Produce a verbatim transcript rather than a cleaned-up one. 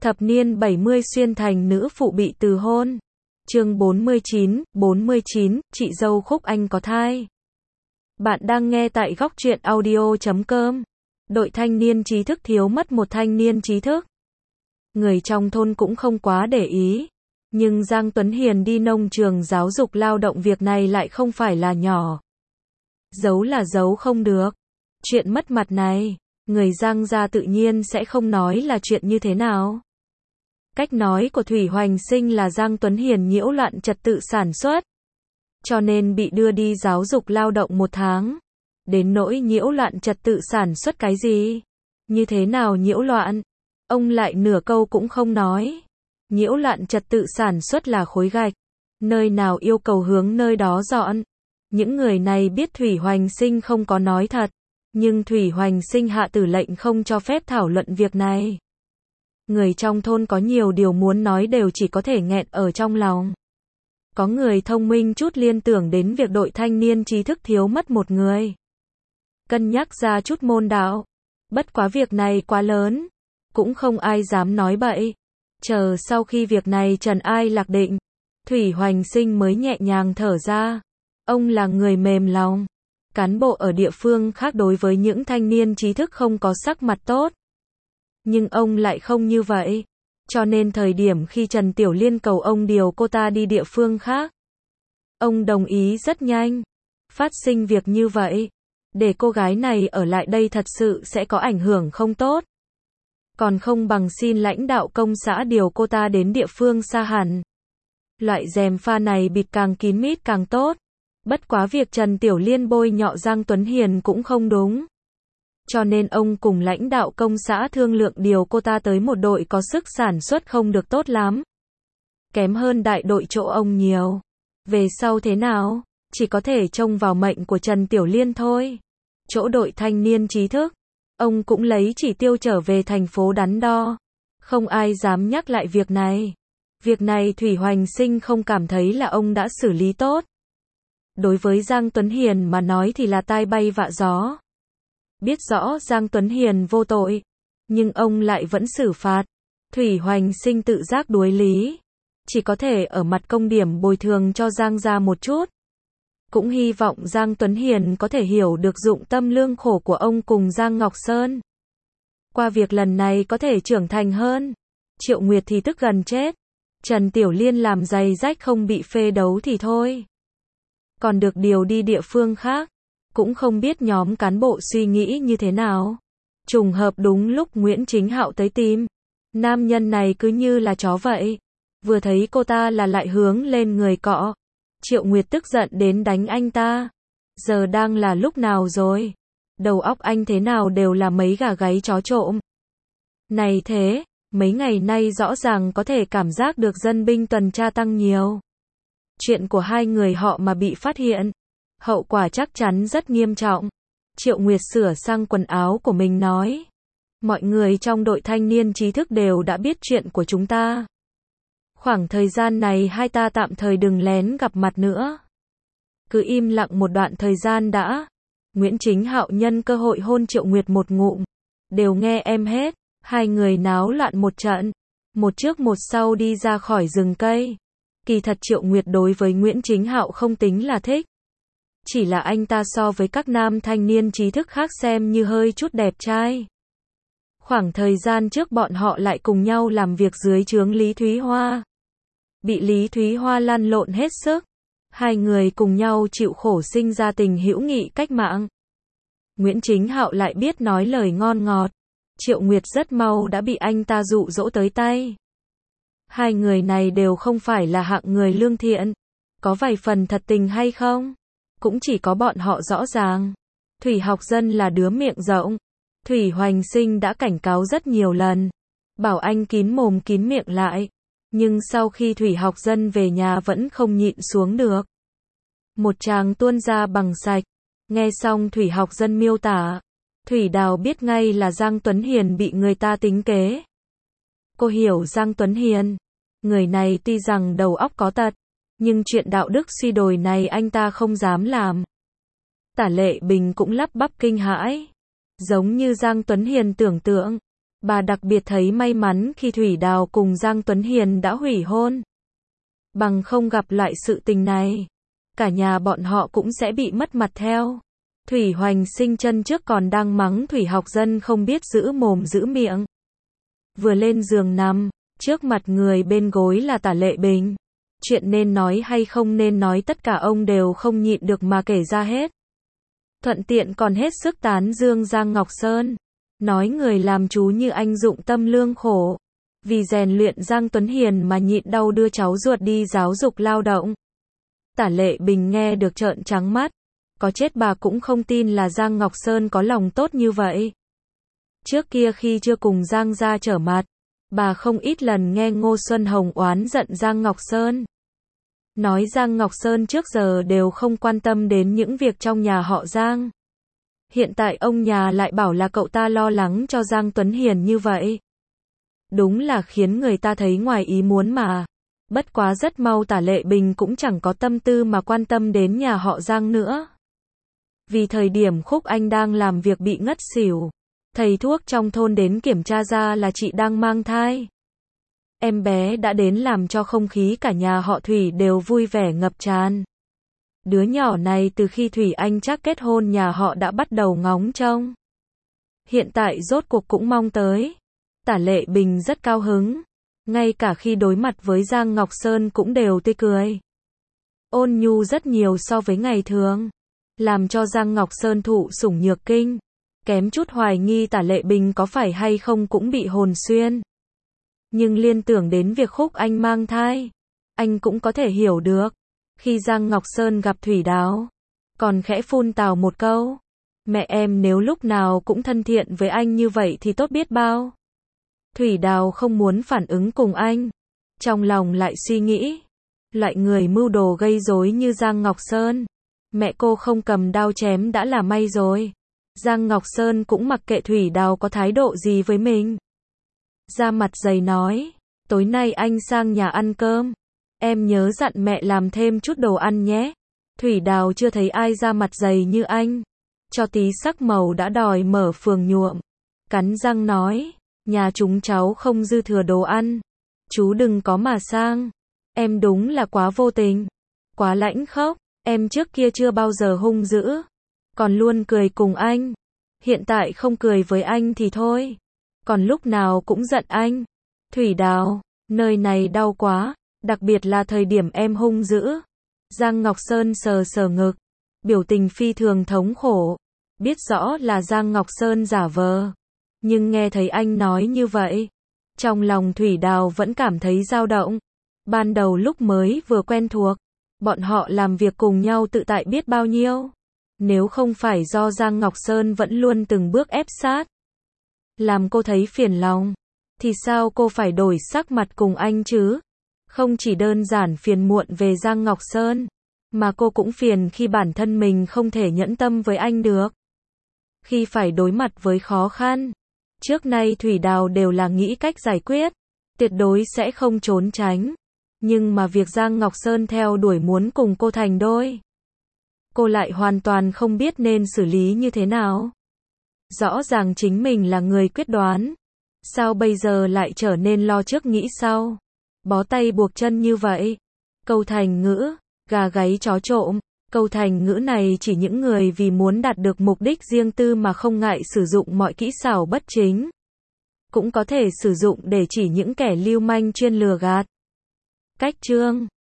Thập niên bảy mươi xuyên thành nữ phụ bị từ hôn. Chương bốn mươi chín, bốn mươi chín, chị dâu Khúc Anh có thai. Bạn đang nghe tại góc truyện audio chấm com. Đội thanh niên trí thức thiếu mất một thanh niên trí thức. Người trong thôn cũng không quá để ý. Nhưng Giang Tuấn Hiền đi nông trường giáo dục lao động, việc này lại không phải là nhỏ. Giấu là giấu không được. Chuyện mất mặt này, người Giang gia tự nhiên sẽ không nói là chuyện như thế nào. Cách nói của Thủy Hoành Sinh là Giang Tuấn Hiền nhiễu loạn trật tự sản xuất, cho nên bị đưa đi giáo dục lao động một tháng. Đến nỗi nhiễu loạn trật tự sản xuất cái gì? Như thế nào nhiễu loạn? Ông lại nửa câu cũng không nói. Nhiễu loạn trật tự sản xuất là khối gạch. Nơi nào yêu cầu hướng nơi đó dọn. Những người này biết Thủy Hoành Sinh không có nói thật. Nhưng Thủy Hoành Sinh hạ tử lệnh không cho phép thảo luận việc này. Người trong thôn có nhiều điều muốn nói đều chỉ có thể nghẹn ở trong lòng. Có người thông minh chút liên tưởng đến việc đội thanh niên trí thức thiếu mất một người. Cân nhắc ra chút môn đạo. Bất quá việc này quá lớn. Cũng không ai dám nói bậy. Chờ sau khi việc này trần ai lạc định, Thủy Hoành Sinh mới nhẹ nhàng thở ra. Ông là người mềm lòng. Cán bộ ở địa phương khác đối với những thanh niên trí thức không có sắc mặt tốt. Nhưng ông lại không như vậy. Cho nên thời điểm khi Trần Tiểu Liên cầu ông điều cô ta đi địa phương khác, ông đồng ý rất nhanh. Phát sinh việc như vậy, để cô gái này ở lại đây thật sự sẽ có ảnh hưởng không tốt. Còn không bằng xin lãnh đạo công xã điều cô ta đến địa phương xa hẳn. Loại gièm pha này bịt càng kín mít càng tốt. Bất quá việc Trần Tiểu Liên bôi nhọ Giang Tuấn Hiền cũng không đúng. Cho nên ông cùng lãnh đạo công xã thương lượng điều cô ta tới một đội có sức sản xuất không được tốt lắm. Kém hơn đại đội chỗ ông nhiều. Về sau thế nào, chỉ có thể trông vào mệnh của Trần Tiểu Liên thôi. Chỗ đội thanh niên trí thức, ông cũng lấy chỉ tiêu trở về thành phố đắn đo. Không ai dám nhắc lại việc này. Việc này Thủy Hoành Sinh không cảm thấy là ông đã xử lý tốt. Đối với Giang Tuấn Hiền mà nói thì là tai bay vạ gió. Biết rõ Giang Tuấn Hiền vô tội, nhưng ông lại vẫn xử phạt. Thủy Hoành Sinh tự giác đuối lý. Chỉ có thể ở mặt công điểm bồi thường cho Giang gia một chút. Cũng hy vọng Giang Tuấn Hiền có thể hiểu được dụng tâm lương khổ của ông cùng Giang Ngọc Sơn. Qua việc lần này có thể trưởng thành hơn. Triệu Nguyệt thì tức gần chết. Trần Tiểu Liên làm giày rách không bị phê đấu thì thôi. Còn được điều đi địa phương khác. Cũng không biết nhóm cán bộ suy nghĩ như thế nào. Trùng hợp đúng lúc Nguyễn Chính Hạo tới tìm. Nam nhân này cứ như là chó vậy. Vừa thấy cô ta là lại hướng lên người cọ. Triệu Nguyệt tức giận đến đánh anh ta. Giờ đang là lúc nào rồi? Đầu óc anh thế nào đều là mấy gà gáy chó trộm. Này thế, mấy ngày nay rõ ràng có thể cảm giác được dân binh tuần tra tăng nhiều. Chuyện của hai người họ mà bị phát hiện, hậu quả chắc chắn rất nghiêm trọng. Triệu Nguyệt sửa sang quần áo của mình nói. Mọi người trong đội thanh niên trí thức đều đã biết chuyện của chúng ta. Khoảng thời gian này hai ta tạm thời đừng lén gặp mặt nữa. Cứ im lặng một đoạn thời gian đã. Nguyễn Chính Hạo nhân cơ hội hôn Triệu Nguyệt một ngụm. Đều nghe em hết. Hai người náo loạn một trận. Một trước một sau đi ra khỏi rừng cây. Kỳ thật Triệu Nguyệt đối với Nguyễn Chính Hạo không tính là thích. Chỉ là anh ta so với các nam thanh niên trí thức khác xem như hơi chút đẹp trai. Khoảng thời gian trước bọn họ lại cùng nhau làm việc dưới trướng Lý Thúy Hoa. Bị Lý Thúy Hoa lăn lộn hết sức. Hai người cùng nhau chịu khổ sinh ra tình hữu nghị cách mạng. Nguyễn Chính Hạo lại biết nói lời ngon ngọt. Triệu Nguyệt rất mau đã bị anh ta dụ dỗ tới tay. Hai người này đều không phải là hạng người lương thiện. Có vài phần thật tình hay không? Cũng chỉ có bọn họ rõ ràng. Thủy Học Dân là đứa miệng rộng. Thủy Hoành Sinh đã cảnh cáo rất nhiều lần. Bảo anh kín mồm kín miệng lại. Nhưng sau khi Thủy Học Dân về nhà vẫn không nhịn xuống được. Một tràng tuôn ra bằng sạch. Nghe xong Thủy Học Dân miêu tả. Thủy Đào biết ngay là Giang Tuấn Hiền bị người ta tính kế. Cô hiểu Giang Tuấn Hiền. Người này tuy rằng đầu óc có tật. Nhưng chuyện đạo đức suy đồi này anh ta không dám làm. Tả Lệ Bình cũng lắp bắp kinh hãi. Giống như Giang Tuấn Hiền tưởng tượng. Bà đặc biệt thấy may mắn khi Thủy Đào cùng Giang Tuấn Hiền đã hủy hôn. Bằng không gặp lại sự tình này, cả nhà bọn họ cũng sẽ bị mất mặt theo. Thủy Hoành Sinh chân trước còn đang mắng Thủy Học Dân không biết giữ mồm giữ miệng. Vừa lên giường nằm, trước mặt người bên gối là Tả Lệ Bình. Chuyện nên nói hay không nên nói tất cả ông đều không nhịn được mà kể ra hết. Thuận tiện còn hết sức tán dương Giang Ngọc Sơn. Nói người làm chú như anh dụng tâm lương khổ. Vì rèn luyện Giang Tuấn Hiền mà nhịn đau đưa cháu ruột đi giáo dục lao động. Tả Lệ Bình nghe được trợn trắng mắt. Có chết bà cũng không tin là Giang Ngọc Sơn có lòng tốt như vậy. Trước kia khi chưa cùng Giang gia trở mặt, bà không ít lần nghe Ngô Xuân Hồng oán giận Giang Ngọc Sơn. Nói Giang Ngọc Sơn trước giờ đều không quan tâm đến những việc trong nhà họ Giang. Hiện tại ông nhà lại bảo là cậu ta lo lắng cho Giang Tuấn Hiền như vậy. Đúng là khiến người ta thấy ngoài ý muốn mà. Bất quá rất mau Tả Lệ Bình cũng chẳng có tâm tư mà quan tâm đến nhà họ Giang nữa. Vì thời điểm Khúc Anh đang làm việc bị ngất xỉu, thầy thuốc trong thôn đến kiểm tra ra là chị đang mang thai. Em bé đã đến làm cho không khí cả nhà họ Thủy đều vui vẻ ngập tràn. Đứa nhỏ này từ khi Thủy Anh Trác kết hôn nhà họ đã bắt đầu ngóng trông. Hiện tại rốt cuộc cũng mong tới. Tả Lệ Bình rất cao hứng. Ngay cả khi đối mặt với Giang Ngọc Sơn cũng đều tươi cười. Ôn nhu rất nhiều so với ngày thường. Làm cho Giang Ngọc Sơn thụ sủng nhược kinh. Kém chút hoài nghi Tả Lệ Bình có phải hay không cũng bị hồn xuyên. Nhưng liên tưởng đến việc Khúc Anh mang thai, anh cũng có thể hiểu được. Khi Giang Ngọc Sơn gặp Thủy Đào, còn khẽ phun tào một câu. Mẹ em nếu lúc nào cũng thân thiện với anh như vậy thì tốt biết bao. Thủy Đào không muốn phản ứng cùng anh. Trong lòng lại suy nghĩ. Loại người mưu đồ gây rối như Giang Ngọc Sơn. Mẹ cô không cầm đao chém đã là may rồi. Giang Ngọc Sơn cũng mặc kệ Thủy Đào có thái độ gì với mình. Ra mặt dày nói. Tối nay anh sang nhà ăn cơm. Em nhớ dặn mẹ làm thêm chút đồ ăn nhé. Thủy Đào chưa thấy ai ra mặt dày như anh. Cho tí sắc màu đã đòi mở phường nhuộm. Cắn răng nói. Nhà chúng cháu không dư thừa đồ ăn. Chú đừng có mà sang. Em đúng là quá vô tình. Quá lãnh khốc. Em trước kia chưa bao giờ hung dữ. Còn luôn cười cùng anh. Hiện tại không cười với anh thì thôi. Còn lúc nào cũng giận anh. Thủy Đào, nơi này đau quá. Đặc biệt là thời điểm em hung dữ. Giang Ngọc Sơn sờ sờ ngực. Biểu tình phi thường thống khổ. Biết rõ là Giang Ngọc Sơn giả vờ. Nhưng nghe thấy anh nói như vậy. Trong lòng Thủy Đào vẫn cảm thấy dao động. Ban đầu lúc mới vừa quen thuộc. Bọn họ làm việc cùng nhau tự tại biết bao nhiêu. Nếu không phải do Giang Ngọc Sơn vẫn luôn từng bước ép sát. Làm cô thấy phiền lòng. Thì sao cô phải đổi sắc mặt cùng anh chứ? Không chỉ đơn giản phiền muộn về Giang Ngọc Sơn. Mà cô cũng phiền khi bản thân mình không thể nhẫn tâm với anh được. Khi phải đối mặt với khó khăn. Trước nay Thủy Đào đều là nghĩ cách giải quyết. Tuyệt đối sẽ không trốn tránh. Nhưng mà việc Giang Ngọc Sơn theo đuổi muốn cùng cô thành đôi. Cô lại hoàn toàn không biết nên xử lý như thế nào. Rõ ràng chính mình là người quyết đoán. Sao bây giờ lại trở nên lo trước nghĩ sau? Bó tay buộc chân như vậy. Câu thành ngữ, gà gáy chó trộm. Câu thành ngữ này chỉ những người vì muốn đạt được mục đích riêng tư mà không ngại sử dụng mọi kỹ xảo bất chính. Cũng có thể sử dụng để chỉ những kẻ lưu manh chuyên lừa gạt. Cách chương